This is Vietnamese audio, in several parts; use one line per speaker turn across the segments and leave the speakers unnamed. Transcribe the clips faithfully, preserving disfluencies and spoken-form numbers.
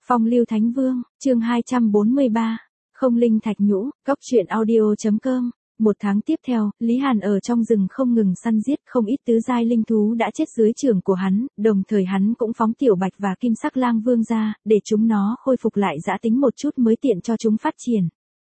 Phong lưu Thánh Vương, chương hai trăm bốn mươi ba, Không linh thạch nhũ, cóc truyện audio.com. Một tháng tiếp theo, Lý Hàn ở trong rừng không ngừng săn giết, không ít tứ giai linh thú đã chết dưới trưởng của hắn, đồng thời hắn cũng phóng tiểu bạch và kim sắc lang vương ra, để chúng nó khôi phục lại dã tính một chút mới tiện cho chúng phát triển.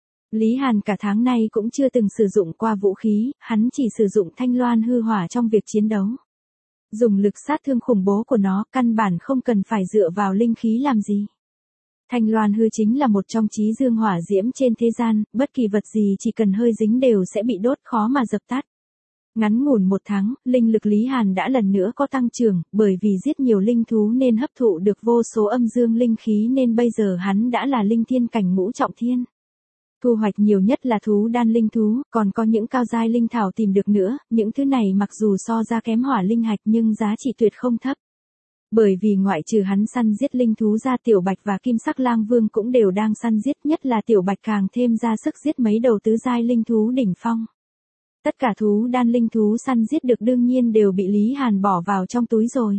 Lý Hàn cả tháng nay cũng chưa từng sử dụng qua vũ khí, hắn chỉ sử dụng thanh loan hư hỏa trong việc chiến đấu. Dùng lực sát thương khủng bố của nó, căn bản không cần phải dựa vào linh khí làm gì. Thanh loan hư chính là một trong chí dương hỏa diễm trên thế gian, bất kỳ vật gì chỉ cần hơi dính đều sẽ bị đốt, khó mà dập tắt. Ngắn ngủn một tháng, linh lực Lý Hàn đã lần nữa có tăng trưởng, bởi vì giết nhiều linh thú nên hấp thụ được vô số âm dương linh khí nên bây giờ hắn đã là linh thiên cảnh ngũ trọng thiên. Thu hoạch nhiều nhất là thú đan linh thú, còn có những cao giai linh thảo tìm được nữa, những thứ này mặc dù so ra kém hỏa linh hạch nhưng giá trị tuyệt không thấp. Bởi vì ngoại trừ hắn săn giết linh thú ra, tiểu bạch và kim sắc lang vương cũng đều đang săn giết, nhất là tiểu bạch càng thêm ra sức giết mấy đầu tứ giai linh thú đỉnh phong. Tất cả thú đan linh thú săn giết được đương nhiên đều bị Lý Hàn bỏ vào trong túi rồi.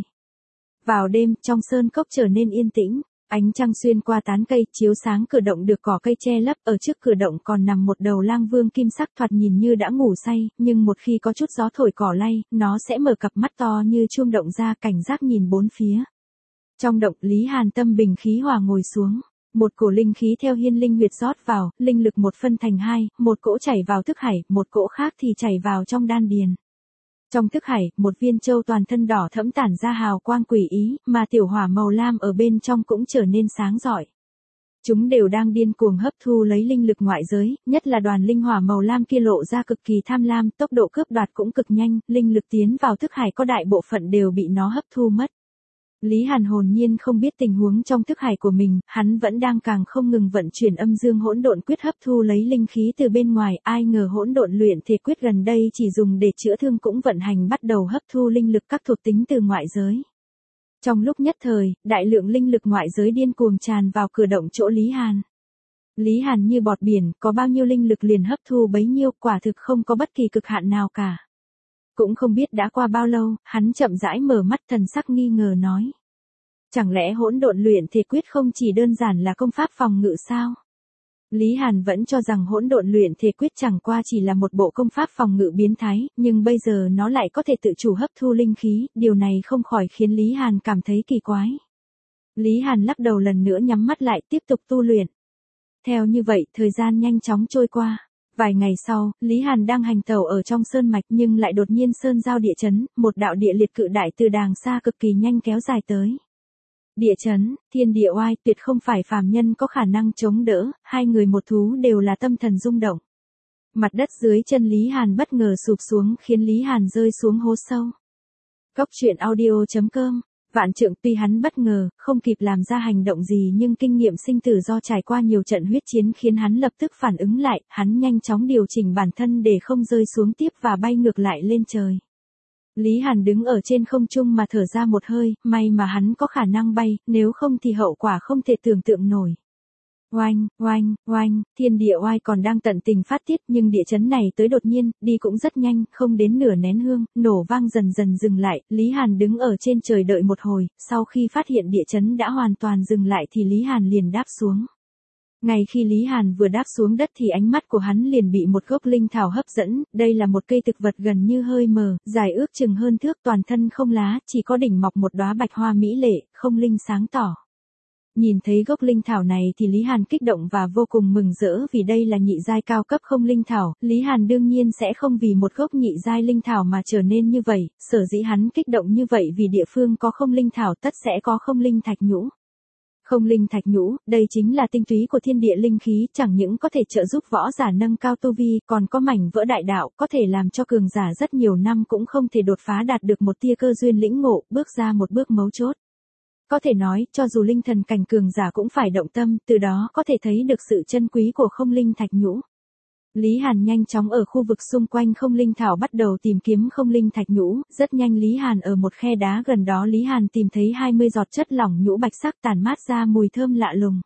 Vào đêm, trong sơn cốc trở nên yên tĩnh. Ánh trăng xuyên qua tán cây, chiếu sáng cửa động được cỏ cây che lấp, ở trước cửa động còn nằm một đầu lang vương kim sắc thoạt nhìn như đã ngủ say, nhưng một khi có chút gió thổi cỏ lay, nó sẽ mở cặp mắt to như chuông động ra, cảnh giác nhìn bốn phía. Trong động, Lý Hàn tâm bình khí hòa ngồi xuống, một cổ linh khí theo hiên linh huyệt rót vào, linh lực một phân thành hai, một cỗ chảy vào thức hải, một cỗ khác thì chảy vào trong đan điền. Trong thức hải, một viên châu toàn thân đỏ thẫm tản ra hào quang quỷ ý, mà tiểu hỏa màu lam ở bên trong cũng trở nên sáng rọi. Chúng đều đang điên cuồng hấp thu lấy linh lực ngoại giới, nhất là đoàn linh hỏa màu lam kia lộ ra cực kỳ tham lam, tốc độ cướp đoạt cũng cực nhanh, linh lực tiến vào thức hải có đại bộ phận đều bị nó hấp thu mất. Lý Hàn hồn nhiên không biết tình huống trong thức hải của mình, hắn vẫn đang càng không ngừng vận chuyển âm dương hỗn độn quyết hấp thu lấy linh khí từ bên ngoài, ai ngờ hỗn độn luyện thể quyết gần đây chỉ dùng để chữa thương cũng vận hành bắt đầu hấp thu linh lực các thuộc tính từ ngoại giới. Trong lúc nhất thời, đại lượng linh lực ngoại giới điên cuồng tràn vào cửa động chỗ Lý Hàn. Lý Hàn như bọt biển, có bao nhiêu linh lực liền hấp thu bấy nhiêu, quả thực không có bất kỳ cực hạn nào cả. Cũng không biết đã qua bao lâu, hắn chậm rãi mở mắt, thần sắc nghi ngờ nói. Chẳng lẽ hỗn độn luyện thể quyết không chỉ đơn giản là công pháp phòng ngự sao? Lý Hàn vẫn cho rằng hỗn độn luyện thể quyết chẳng qua chỉ là một bộ công pháp phòng ngự biến thái, nhưng bây giờ nó lại có thể tự chủ hấp thu linh khí, điều này không khỏi khiến Lý Hàn cảm thấy kỳ quái. Lý Hàn lắc đầu lần nữa nhắm mắt lại tiếp tục tu luyện. Theo như vậy, thời gian nhanh chóng trôi qua. Vài ngày sau, Lý Hàn đang hành tẩu ở trong sơn mạch nhưng lại đột nhiên sơn giao địa chấn, một đạo địa liệt cự đại từ đàng xa cực kỳ nhanh kéo dài tới. Địa chấn, thiên địa oai, tuyệt không phải phàm nhân có khả năng chống đỡ, hai người một thú đều là tâm thần rung động. Mặt đất dưới chân Lý Hàn bất ngờ sụp xuống khiến Lý Hàn rơi xuống hố sâu. Cóc truyện audio.com. Vạn trượng tuy hắn bất ngờ, không kịp làm ra hành động gì nhưng kinh nghiệm sinh tử do trải qua nhiều trận huyết chiến khiến hắn lập tức phản ứng lại, hắn nhanh chóng điều chỉnh bản thân để không rơi xuống tiếp và bay ngược lại lên trời. Lý Hàn đứng ở trên không trung mà thở ra một hơi, may mà hắn có khả năng bay, nếu không thì hậu quả không thể tưởng tượng nổi. Oanh, oanh, oanh, thiên địa oai còn đang tận tình phát tiết nhưng địa chấn này tới đột nhiên, đi cũng rất nhanh, không đến nửa nén hương, nổ vang dần dần dừng lại, Lý Hàn đứng ở trên trời đợi một hồi, sau khi phát hiện địa chấn đã hoàn toàn dừng lại thì Lý Hàn liền đáp xuống. Ngay khi Lý Hàn vừa đáp xuống đất thì ánh mắt của hắn liền bị một gốc linh thảo hấp dẫn, đây là một cây thực vật gần như hơi mờ, dài ước chừng hơn thước, toàn thân không lá, chỉ có đỉnh mọc một đóa bạch hoa mỹ lệ, không linh sáng tỏ. Nhìn thấy gốc linh thảo này thì Lý Hàn kích động và vô cùng mừng rỡ vì đây là nhị giai cao cấp không linh thảo, Lý Hàn đương nhiên sẽ không vì một gốc nhị giai linh thảo mà trở nên như vậy, sở dĩ hắn kích động như vậy vì địa phương có không linh thảo tất sẽ có không linh thạch nhũ. Không linh thạch nhũ, đây chính là tinh túy của thiên địa linh khí, chẳng những có thể trợ giúp võ giả nâng cao tu vi, còn có mảnh vỡ đại đạo, có thể làm cho cường giả rất nhiều năm cũng không thể đột phá đạt được một tia cơ duyên lĩnh ngộ, bước ra một bước mấu chốt. Có thể nói, cho dù linh thần cảnh cường giả cũng phải động tâm, từ đó có thể thấy được sự chân quý của không linh thạch nhũ. Lý Hàn nhanh chóng ở khu vực xung quanh không linh thảo bắt đầu tìm kiếm không linh thạch nhũ, rất nhanh Lý Hàn ở một khe đá gần đó Lý Hàn tìm thấy hai mươi giọt chất lỏng nhũ bạch sắc tản mát ra mùi thơm lạ lùng.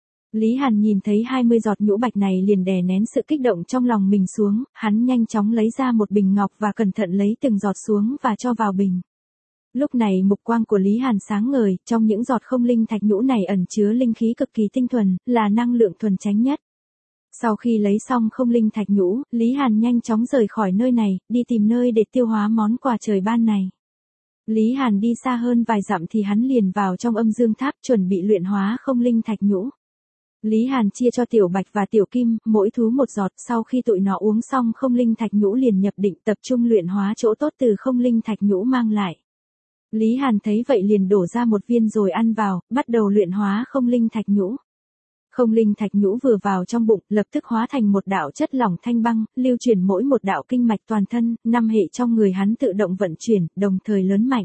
Lý Hàn nhìn thấy hai mươi giọt nhũ bạch này liền đè nén sự kích động trong lòng mình xuống, hắn nhanh chóng lấy ra một bình ngọc và cẩn thận lấy từng giọt xuống và cho vào bình. Lúc này mục quang của Lý Hàn sáng ngời, trong những giọt không linh thạch nhũ này ẩn chứa linh khí cực kỳ tinh thuần, là năng lượng thuần chánh nhất. Sau khi lấy xong không linh thạch nhũ, Lý Hàn nhanh chóng rời khỏi nơi này, đi tìm nơi để tiêu hóa món quà trời ban này. Lý Hàn đi xa hơn vài dặm thì hắn liền vào trong âm dương tháp chuẩn bị luyện hóa không linh thạch nhũ. Lý Hàn chia cho Tiểu Bạch và Tiểu Kim, mỗi thú một giọt, sau khi tụi nó uống xong không linh thạch nhũ liền nhập định tập trung luyện hóa chỗ tốt từ không linh thạch nhũ mang lại. Lý Hàn thấy vậy liền đổ ra một viên rồi ăn vào, bắt đầu luyện hóa không linh thạch nhũ. Không linh thạch nhũ vừa vào trong bụng, lập tức hóa thành một đạo chất lỏng thanh băng, lưu chuyển mỗi một đạo kinh mạch toàn thân, năm hệ trong người hắn tự động vận chuyển, đồng thời lớn mạnh.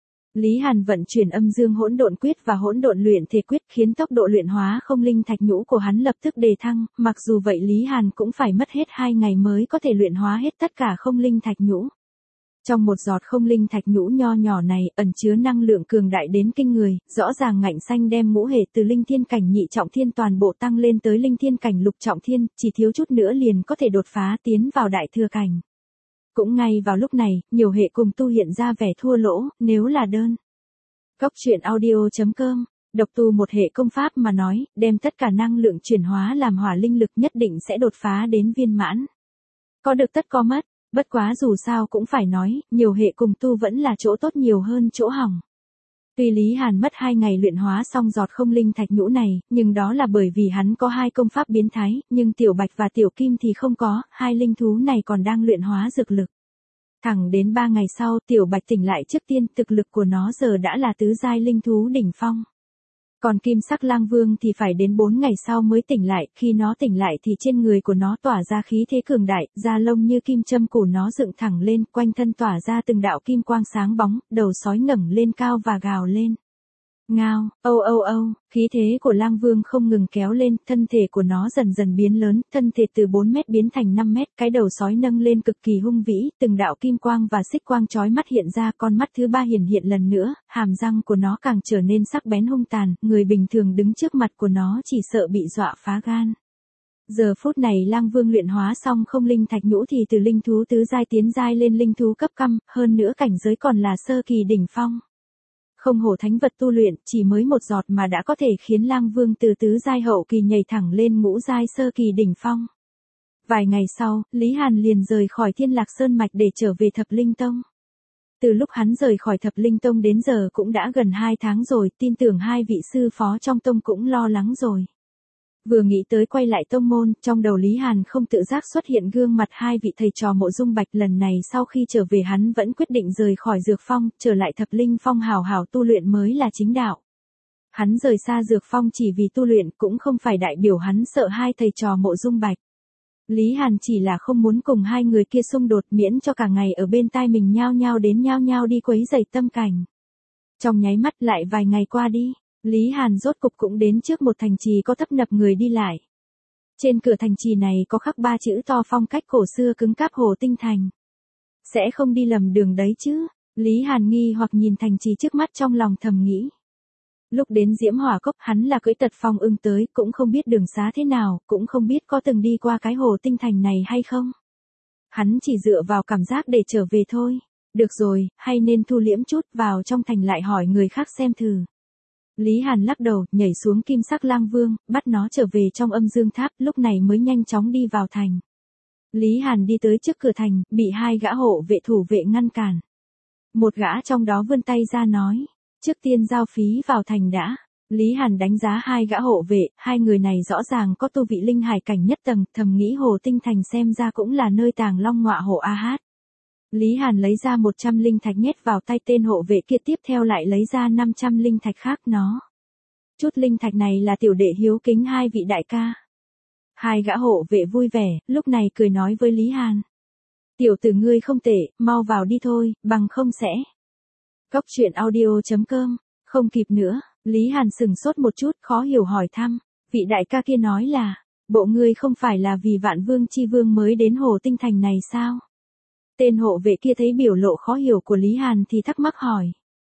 Lý Hàn vận chuyển âm dương hỗn độn quyết và hỗn độn luyện thể quyết khiến tốc độ luyện hóa không linh thạch nhũ của hắn lập tức đề thăng, mặc dù vậy Lý Hàn cũng phải mất hết hai ngày mới có thể luyện hóa hết tất cả không linh thạch nhũ. Trong một giọt không linh thạch nhũ nho nhỏ này, ẩn chứa năng lượng cường đại đến kinh người, rõ ràng ngạnh xanh đem ngũ hệ từ linh thiên cảnh nhị trọng thiên toàn bộ tăng lên tới linh thiên cảnh lục trọng thiên, chỉ thiếu chút nữa liền có thể đột phá tiến vào đại thừa cảnh. Cũng ngay vào lúc này, nhiều hệ cùng tu hiện ra vẻ thua lỗ, nếu là đơn. Góc truyện audio chấm com, độc tu một hệ công pháp mà nói, đem tất cả năng lượng chuyển hóa làm hỏa linh lực nhất định sẽ đột phá đến viên mãn. Có được tất có mất. Bất quá dù sao cũng phải nói, nhiều hệ cùng tu vẫn là chỗ tốt nhiều hơn chỗ hỏng. Tuy Lý Hàn mất hai ngày luyện hóa xong giọt không linh thạch nhũ này, nhưng đó là bởi vì hắn có hai công pháp biến thái, nhưng Tiểu Bạch và Tiểu Kim thì không có, hai linh thú này còn đang luyện hóa dược lực. Thẳng đến ba ngày sau, Tiểu Bạch tỉnh lại trước tiên, thực lực của nó giờ đã là tứ giai linh thú đỉnh phong. Còn Kim Sắc Lang Vương thì phải đến bốn ngày sau mới tỉnh lại, khi nó tỉnh lại thì trên người của nó tỏa ra khí thế cường đại, da lông như kim châm của nó dựng thẳng lên, quanh thân tỏa ra từng đạo kim quang sáng bóng, đầu sói ngẩng lên cao và gào lên. Ngao, âu âu âu, khí thế của Lang Vương không ngừng kéo lên, thân thể của nó dần dần biến lớn, thân thể từ bốn mét biến thành năm mét, cái đầu sói nâng lên cực kỳ hung vĩ, từng đạo kim quang và xích quang chói mắt hiện ra, con mắt thứ ba hiển hiện lần nữa, hàm răng của nó càng trở nên sắc bén hung tàn, người bình thường đứng trước mặt của nó chỉ sợ bị dọa phá gan. Giờ phút này Lang Vương luyện hóa xong không linh thạch nhũ thì từ linh thú tứ giai tiến giai lên linh thú cấp căm, hơn nữa cảnh giới còn là sơ kỳ đỉnh phong. Không hổ thánh vật tu luyện, chỉ mới một giọt mà đã có thể khiến Lang Vương từ tứ giai hậu kỳ nhảy thẳng lên ngũ giai sơ kỳ đỉnh phong. Vài ngày sau, Lý Hàn liền rời khỏi Thiên Lạc Sơn Mạch để trở về Thập Linh Tông. Từ lúc hắn rời khỏi Thập Linh Tông đến giờ cũng đã gần hai tháng rồi, tin tưởng hai vị sư phó trong tông cũng lo lắng rồi. Vừa nghĩ tới quay lại tông môn, trong đầu Lý Hàn không tự giác xuất hiện gương mặt hai vị thầy trò Mộ Dung Bạch. Lần này sau khi trở về hắn vẫn quyết định rời khỏi Dược Phong, trở lại Thập Linh Phong hào hào tu luyện mới là chính đạo. Hắn rời xa Dược Phong chỉ vì tu luyện, cũng không phải đại biểu hắn sợ hai thầy trò Mộ Dung Bạch. Lý Hàn chỉ là không muốn cùng hai người kia xung đột, miễn cho cả ngày ở bên tai mình nhao nhao đến nhao nhao đi quấy rầy tâm cảnh. Trong nháy mắt lại vài ngày qua đi, Lý Hàn rốt cục cũng đến trước một thành trì có tấp nập người đi lại. Trên cửa thành trì này có khắc ba chữ to phong cách cổ xưa cứng cáp Hồ Tinh Thành. Sẽ không đi lầm đường đấy chứ? Lý Hàn nghi hoặc nhìn thành trì trước mắt trong lòng thầm nghĩ. Lúc đến Diễm Hỏa Cốc hắn là cưỡi Tật Phong ưng tới, cũng không biết đường xá thế nào, cũng không biết có từng đi qua cái Hồ Tinh Thành này hay không. Hắn chỉ dựa vào cảm giác để trở về thôi. Được rồi, hay nên thu liễm chút, vào trong thành lại hỏi người khác xem thử. Lý Hàn lắc đầu, nhảy xuống Kim Sắc Lang Vương, bắt nó trở về trong âm dương tháp, lúc này mới nhanh chóng đi vào thành. Lý Hàn đi tới trước cửa thành, bị hai gã hộ vệ thủ vệ ngăn cản. Một gã trong đó vươn tay ra nói, trước tiên giao phí vào thành đã. Lý Hàn đánh giá hai gã hộ vệ, hai người này rõ ràng có tu vị linh hải cảnh nhất tầng, thầm nghĩ Hồ Tinh Thành xem ra cũng là nơi tàng long ngọa hổ a hát. Lý Hàn lấy ra một trăm linh thạch nhét vào tay tên hộ vệ kia, tiếp theo lại lấy ra năm trăm linh thạch khác nó. Chút linh thạch này là tiểu đệ hiếu kính hai vị đại ca. Hai gã hộ vệ vui vẻ, lúc này cười nói với Lý Hàn. Tiểu tử ngươi không tệ, mau vào đi thôi, bằng không sẽ. Góc truyện audio chấm com, không kịp nữa, Lý Hàn sừng sốt một chút, khó hiểu hỏi thăm. Vị đại ca kia nói là, bộ ngươi không phải là vì Vạn Vương Chi Vương mới đến Hồ Tinh Thành này sao? Tên hộ vệ kia thấy biểu lộ khó hiểu của Lý Hàn thì thắc mắc hỏi.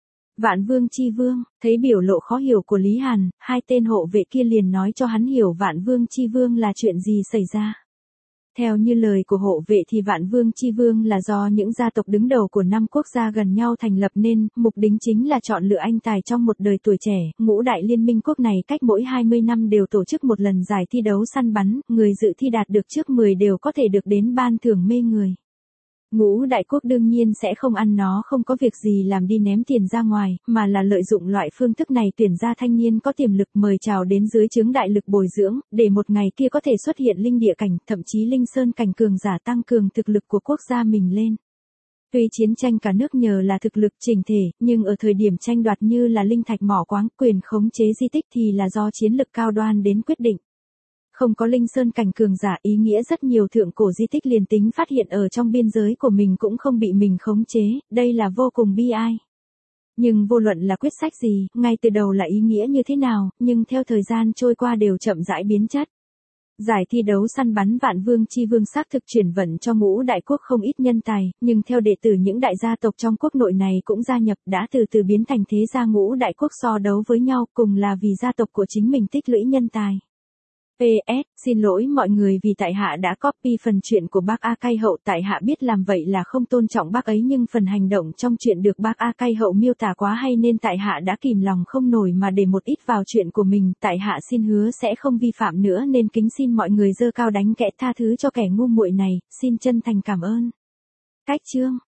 Vạn Vương Chi Vương, thấy biểu lộ khó hiểu của Lý Hàn, hai tên hộ vệ kia liền nói cho hắn hiểu Vạn Vương Chi Vương là chuyện gì xảy ra. Theo như lời của hộ vệ thì Vạn Vương Chi Vương là do những gia tộc đứng đầu của năm quốc gia gần nhau thành lập nên, mục đích chính là chọn lựa anh tài trong một đời tuổi trẻ. Ngũ đại liên minh quốc này cách mỗi hai mươi năm đều tổ chức một lần giải thi đấu săn bắn, người dự thi đạt được trước mười đều có thể được đến ban thưởng mê người. Ngũ đại quốc đương nhiên sẽ không ăn nó không có việc gì làm đi ném tiền ra ngoài, mà là lợi dụng loại phương thức này tuyển ra thanh niên có tiềm lực mời chào đến dưới trướng đại lực bồi dưỡng, để một ngày kia có thể xuất hiện linh địa cảnh, thậm chí linh sơn cảnh cường giả tăng cường thực lực của quốc gia mình lên. Tuy chiến tranh cả nước nhờ là thực lực chỉnh thể, nhưng ở thời điểm tranh đoạt như là linh thạch mỏ khoáng, quyền khống chế di tích thì là do chiến lực cao đoan đến quyết định. Không có linh sơn cảnh cường giả ý nghĩa rất nhiều thượng cổ di tích liền tính phát hiện ở trong biên giới của mình cũng không bị mình khống chế, đây là vô cùng bi ai. Nhưng vô luận là quyết sách gì, ngay từ đầu là ý nghĩa như thế nào, nhưng theo thời gian trôi qua đều chậm rãi biến chất. Giải thi đấu săn bắn Vạn Vương Chi Vương xác thực chuyển vận cho ngũ đại quốc không ít nhân tài, nhưng theo đệ tử những đại gia tộc trong quốc nội này cũng gia nhập đã từ từ biến thành thế gia ngũ đại quốc so đấu với nhau cùng là vì gia tộc của chính mình tích lũy nhân tài. pê ét, xin lỗi mọi người vì tại hạ đã copy phần chuyện của bác A Cai Hậu, tại hạ biết làm vậy là không tôn trọng bác ấy nhưng phần hành động trong chuyện được bác A Cai Hậu miêu tả quá hay nên tại hạ đã kìm lòng không nổi mà để một ít vào chuyện của mình, tại hạ xin hứa sẽ không vi phạm nữa nên kính xin mọi người giơ cao đánh kẽ tha thứ cho kẻ ngu muội này, xin chân thành cảm ơn. Cách chương